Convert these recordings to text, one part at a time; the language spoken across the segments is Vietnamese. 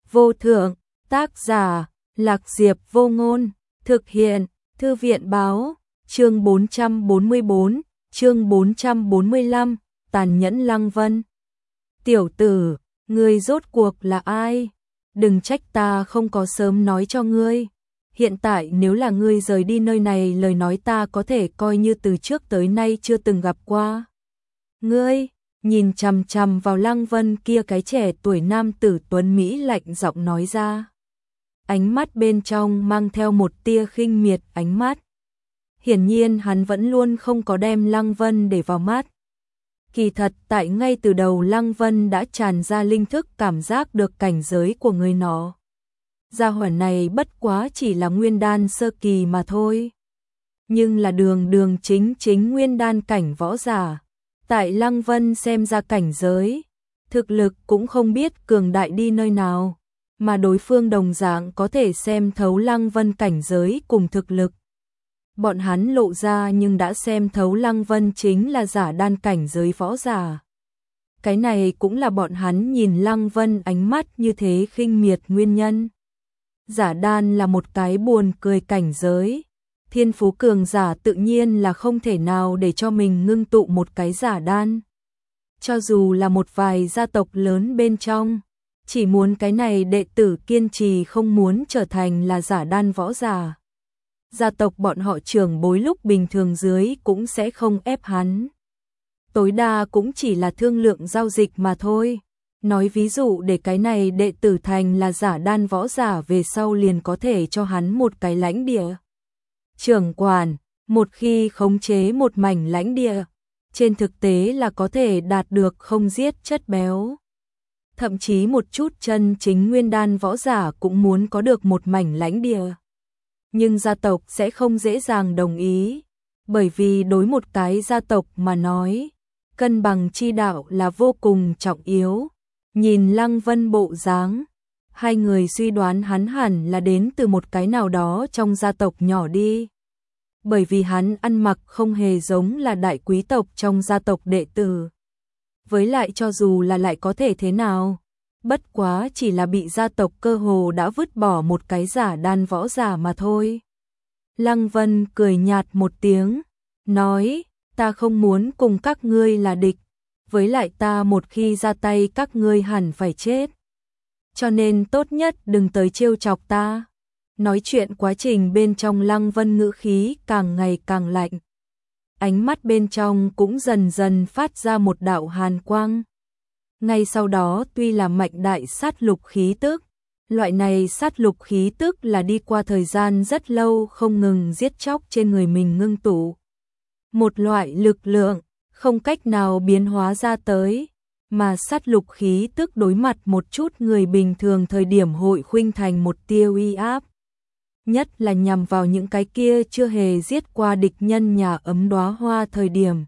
vô thượng, tác giả, Lạc Diệp Vô Ngôn, thực hiện, Thư viện báo, chương 444, chương 445, tàn nhẫn Lăng Vân. Tiểu tử, ngươi rốt cuộc là ai? Đừng trách ta không có sớm nói cho ngươi. Hiện tại nếu là ngươi rời đi nơi này, lời nói ta có thể coi như từ trước tới nay chưa từng gặp qua. Ngươi, nhìn chằm chằm vào Lăng Vân kia, cái trẻ tuổi nam tử tuấn Mỹ lạnh giọng nói ra. Ánh mắt bên trong mang theo một tia khinh miệt ánh mắt. Hiển nhiên hắn vẫn luôn không có đem Lăng Vân để vào mắt. Kỳ thật tại ngay từ đầu Lăng Vân đã tràn ra linh thức cảm giác được cảnh giới của người nó. Gia hỏa này bất quá chỉ là nguyên đan sơ kỳ mà thôi. Nhưng là đường chính nguyên đan cảnh võ giả. Tại Lăng Vân xem ra cảnh giới, thực lực cũng không biết cường đại đi nơi nào. Mà đối phương đồng dạng có thể xem thấu Lăng Vân cảnh giới cùng thực lực. Bọn hắn lộ ra nhưng đã xem thấu Lăng Vân chính là giả đan cảnh giới võ giả. Cái này cũng là bọn hắn nhìn Lăng Vân ánh mắt như thế khinh miệt nguyên nhân. Giả đan là một cái buồn cười cảnh giới. Thiên phú cường giả tự nhiên là không thể nào để cho mình ngưng tụ một cái giả đan. Cho dù là một vài gia tộc lớn bên trong, chỉ muốn cái này đệ tử kiên trì không muốn trở thành là giả đan võ giả. Gia tộc bọn họ trưởng bối lúc bình thường dưới cũng sẽ không ép hắn. Tối đa cũng chỉ là thương lượng giao dịch mà thôi. Nói ví dụ để cái này đệ tử thành là giả đan võ giả, về sau liền có thể cho hắn một cái lãnh địa. Trưởng quản, một khi khống chế một mảnh lãnh địa, trên thực tế là có thể đạt được không giết chất béo. Thậm chí một chút chân chính nguyên đan võ giả cũng muốn có được một mảnh lãnh địa. Nhưng gia tộc sẽ không dễ dàng đồng ý, bởi vì đối một cái gia tộc mà nói, cân bằng chi đạo là vô cùng trọng yếu. Nhìn Lăng Vân bộ dáng, hai người suy đoán hắn hẳn là đến từ một cái nào đó trong gia tộc nhỏ đi. Bởi vì hắn ăn mặc không hề giống là đại quý tộc trong gia tộc đệ tử. Với lại cho dù là lại có thể thế nào, bất quá chỉ là bị gia tộc cơ hồ đã vứt bỏ một cái giả đan võ giả mà thôi. Lăng Vân cười nhạt một tiếng, nói, ta không muốn cùng các ngươi là địch, với lại ta một khi ra tay các ngươi hẳn phải chết. Cho nên tốt nhất đừng tới trêu chọc ta. Nói chuyện quá trình bên trong Lăng Vân ngữ khí càng ngày càng lạnh. Ánh mắt bên trong cũng dần dần phát ra một đạo hàn quang. Ngay sau đó tuy là mạnh đại sát lục khí tức, loại này sát lục khí tức là đi qua thời gian rất lâu không ngừng giết chóc trên người mình ngưng tụ. Một loại lực lượng, không cách nào biến hóa ra tới, mà sát lục khí tức đối mặt một chút người bình thường thời điểm hội khuynh thành một tia uy áp. Nhất là nhằm vào những cái kia chưa hề giết qua địch nhân nhà ấm đóa hoa thời điểm.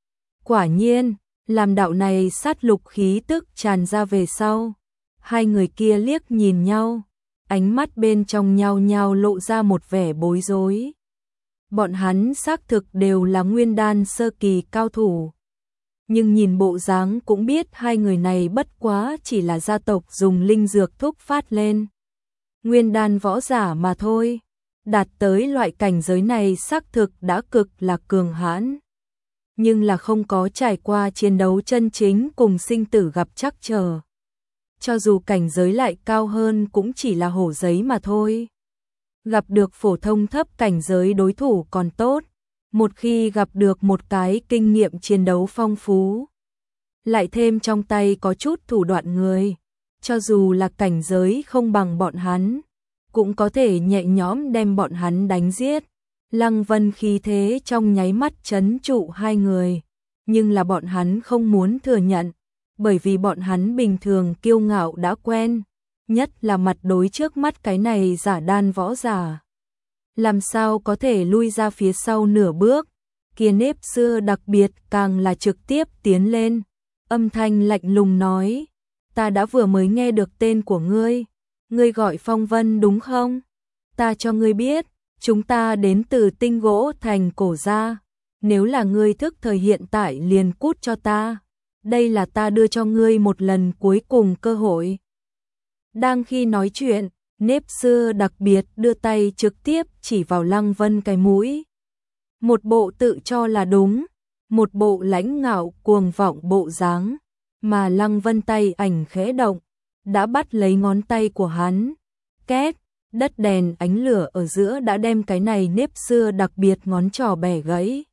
Quả nhiên, làm đạo này sát lục khí tức tràn ra về sau, hai người kia liếc nhìn nhau, ánh mắt bên trong nhau nhau lộ ra một vẻ bối rối. Bọn hắn xác thực đều là nguyên đan sơ kỳ cao thủ. Nhưng nhìn bộ dáng cũng biết hai người này bất quá chỉ là gia tộc dùng linh dược thúc phát lên. Nguyên đan võ giả mà thôi. Đạt tới loại cảnh giới này xác thực đã cực là cường hãn. Nhưng là không có trải qua chiến đấu chân chính cùng sinh tử gặp trắc trở. Cho dù cảnh giới lại cao hơn cũng chỉ là hổ giấy mà thôi. Gặp được phổ thông thấp cảnh giới đối thủ còn tốt. Một khi gặp được một cái kinh nghiệm chiến đấu phong phú, lại thêm trong tay có chút thủ đoạn người, cho dù là cảnh giới không bằng bọn hắn, cũng có thể nhẹ nhõm đem bọn hắn đánh giết. Lăng Vân khí thế trong nháy mắt trấn trụ hai người, nhưng là bọn hắn không muốn thừa nhận, bởi vì bọn hắn bình thường kiêu ngạo đã quen, nhất là mặt đối trước mắt cái này giả đan võ giả. Làm sao có thể lui ra phía sau nửa bước, kia nếp xưa đặc biệt càng là trực tiếp tiến lên, âm thanh lạnh lùng nói, ta đã vừa mới nghe được tên của ngươi, ngươi gọi Phong Vân đúng không? Ta cho ngươi biết, chúng ta đến từ Tinh Gỗ Thành Cổ gia, nếu là ngươi thức thời hiện tại liền cút cho ta, đây là ta đưa cho ngươi một lần cuối cùng cơ hội. Đang khi nói chuyện, nếp xưa đặc biệt đưa tay trực tiếp chỉ vào Lăng Vân cái mũi. Một bộ tự cho là đúng, một bộ lãnh ngạo cuồng vọng bộ dáng, mà Lăng Vân tay ảnh khẽ động, đã bắt lấy ngón tay của hắn. Két, đất đèn ánh lửa ở giữa đã đem cái này nếp xưa đặc biệt ngón trỏ bẻ gãy.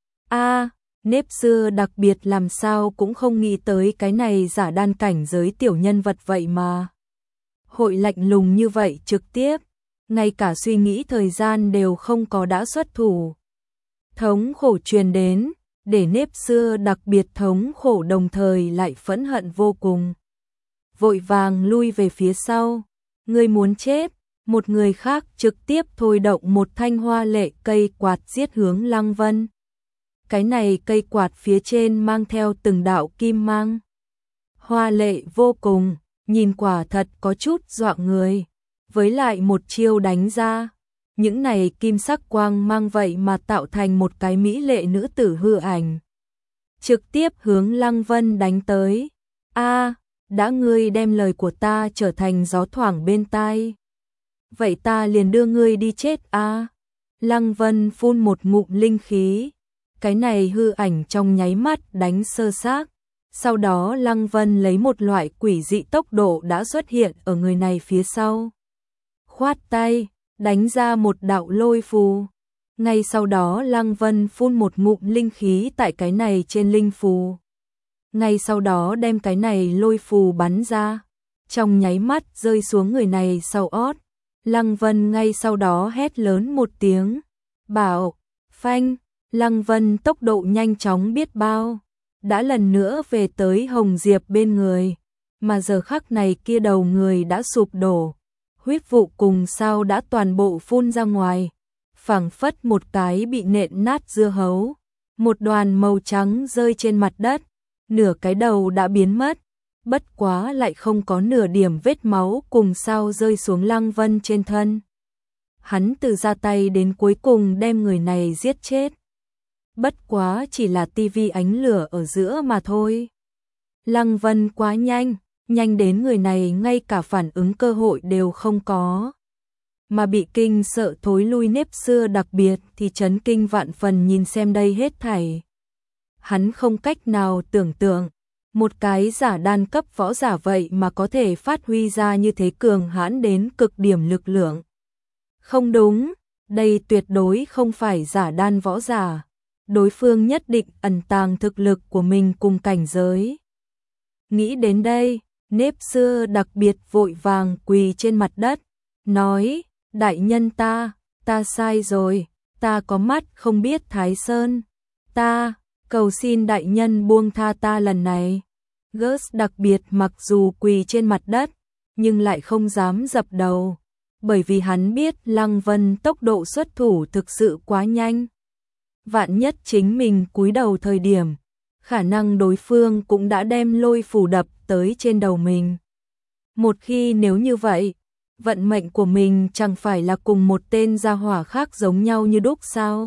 Nếp xưa đặc biệt làm sao cũng không nghĩ tới cái này giả đan cảnh giới tiểu nhân vật vậy mà. Hội lạnh lùng như vậy trực tiếp, ngay cả suy nghĩ thời gian đều không có đã xuất thủ. Thống khổ truyền đến, để nếp xưa đặc biệt thống khổ đồng thời lại phẫn hận vô cùng. Vội vàng lui về phía sau, người muốn chết, một người khác trực tiếp thôi động một thanh hoa lệ cây quạt giết hướng Lăng Vân. Cái này cây quạt phía trên mang theo từng đạo kim mang. Hoa lệ vô cùng, nhìn quả thật có chút dọa người. Với lại một chiêu đánh ra, những này kim sắc quang mang vậy mà tạo thành một cái mỹ lệ nữ tử hư ảnh. Trực tiếp hướng Lăng Vân đánh tới. Đã ngươi đem lời của ta trở thành gió thoảng bên tai. Vậy ta liền đưa ngươi đi chết Lăng Vân phun một ngụm linh khí. Cái này hư ảnh trong nháy mắt đánh sơ xác. Sau đó Lăng Vân lấy một loại quỷ dị tốc độ đã xuất hiện ở người này phía sau. Khoát tay, đánh ra một đạo lôi phù. Ngay sau đó Lăng Vân phun một ngụm linh khí tại cái này trên linh phù. Ngay sau đó đem cái này lôi phù bắn ra. Trong nháy mắt rơi xuống người này sau ót. Lăng Vân ngay sau đó hét lớn một tiếng. Bảo, phanh, Lăng Vân tốc độ nhanh chóng biết bao. Đã lần nữa về tới Hồng Diệp bên người. Mà giờ khắc này kia đầu người đã sụp đổ. Huyết vụ cùng sao đã toàn bộ phun ra ngoài. Phảng phất một cái bị nện nát dưa hấu. Một đoàn màu trắng rơi trên mặt đất. Nửa cái đầu đã biến mất. Bất quá lại không có nửa điểm vết máu cùng sao rơi xuống Lăng Vân trên thân. Hắn từ ra tay đến cuối cùng đem người này giết chết. Bất quá chỉ là tivi ánh lửa ở giữa mà thôi. Lăng Vân quá nhanh, nhanh đến người này ngay cả phản ứng cơ hội đều không có. Mà bị kinh sợ thối lui nếp xưa đặc biệt thì chấn kinh vạn phần nhìn xem đây hết thảy. Hắn không cách nào tưởng tượng, một cái giả đan cấp võ giả vậy mà có thể phát huy ra như thế cường hãn đến cực điểm lực lượng. Không đúng, đây tuyệt đối không phải giả đan võ giả. Đối phương nhất định ẩn tàng thực lực của mình cùng cảnh giới. Nghĩ đến đây, nếp xưa đặc biệt vội vàng quỳ trên mặt đất, nói, đại nhân ta sai rồi, ta có mắt không biết Thái Sơn, ta cầu xin đại nhân buông tha ta lần này. Gus đặc biệt mặc dù quỳ trên mặt đất, nhưng lại không dám dập đầu, bởi vì hắn biết Lăng Vân tốc độ xuất thủ thực sự quá nhanh. Vạn nhất chính mình cúi đầu thời điểm, khả năng đối phương cũng đã đem lôi phù đập tới trên đầu mình. Một khi nếu như vậy, vận mệnh của mình chẳng phải là cùng một tên gia hỏa khác giống nhau như đúc sao?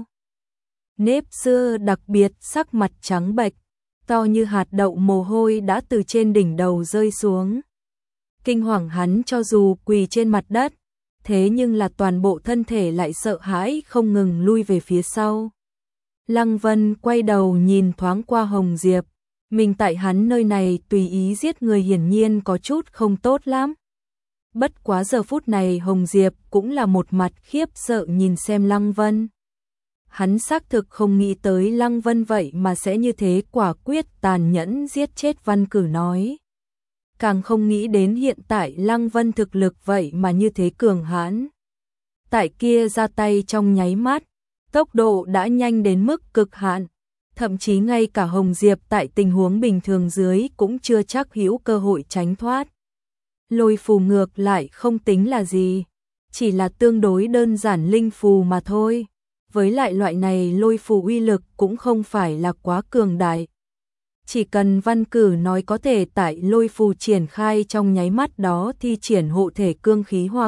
Nếp xưa đặc biệt sắc mặt trắng bệch, to như hạt đậu mồ hôi đã từ trên đỉnh đầu rơi xuống. Kinh hoàng hắn cho dù quỳ trên mặt đất, thế nhưng là toàn bộ thân thể lại sợ hãi không ngừng lui về phía sau. Lăng Vân quay đầu nhìn thoáng qua Hồng Diệp, mình tại hắn nơi này tùy ý giết người hiển nhiên có chút không tốt lắm. Bất quá giờ phút này Hồng Diệp cũng là một mặt khiếp sợ nhìn xem Lăng Vân. Hắn xác thực không nghĩ tới Lăng Vân vậy mà sẽ như thế quả quyết tàn nhẫn giết chết Văn Cử nói. Càng không nghĩ đến hiện tại Lăng Vân thực lực vậy mà như thế cường hãn. Tại kia ra tay trong nháy mắt, tốc độ đã nhanh đến mức cực hạn, thậm chí ngay cả Hồng Diệp tại tình huống bình thường dưới cũng chưa chắc hữu cơ hội tránh thoát. Lôi phù ngược lại không tính là gì, chỉ là tương đối đơn giản linh phù mà thôi. Với lại loại này lôi phù uy lực cũng không phải là quá cường đại. Chỉ cần Văn Cử nói có thể tại lôi phù triển khai trong nháy mắt đó thi triển hộ thể cương khí hoặc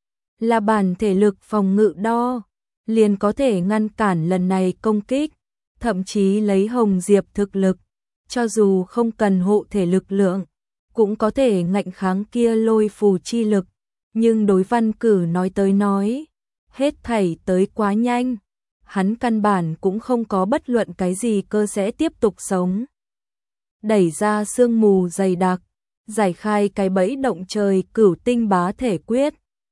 là bản thể lực phòng ngự đo, liền có thể ngăn cản lần này công kích, thậm chí lấy Hồng Diệp thực lực, cho dù không cần hộ thể lực lượng, cũng có thể ngạnh kháng kia lôi phù chi lực, nhưng đối Văn Cử nói tới nói, hết thảy tới quá nhanh, hắn căn bản cũng không có bất luận cái gì cơ sẽ tiếp tục sống. Đẩy ra sương mù dày đặc, giải khai cái bẫy động trời Cửu Tinh Bá Thể Quyết,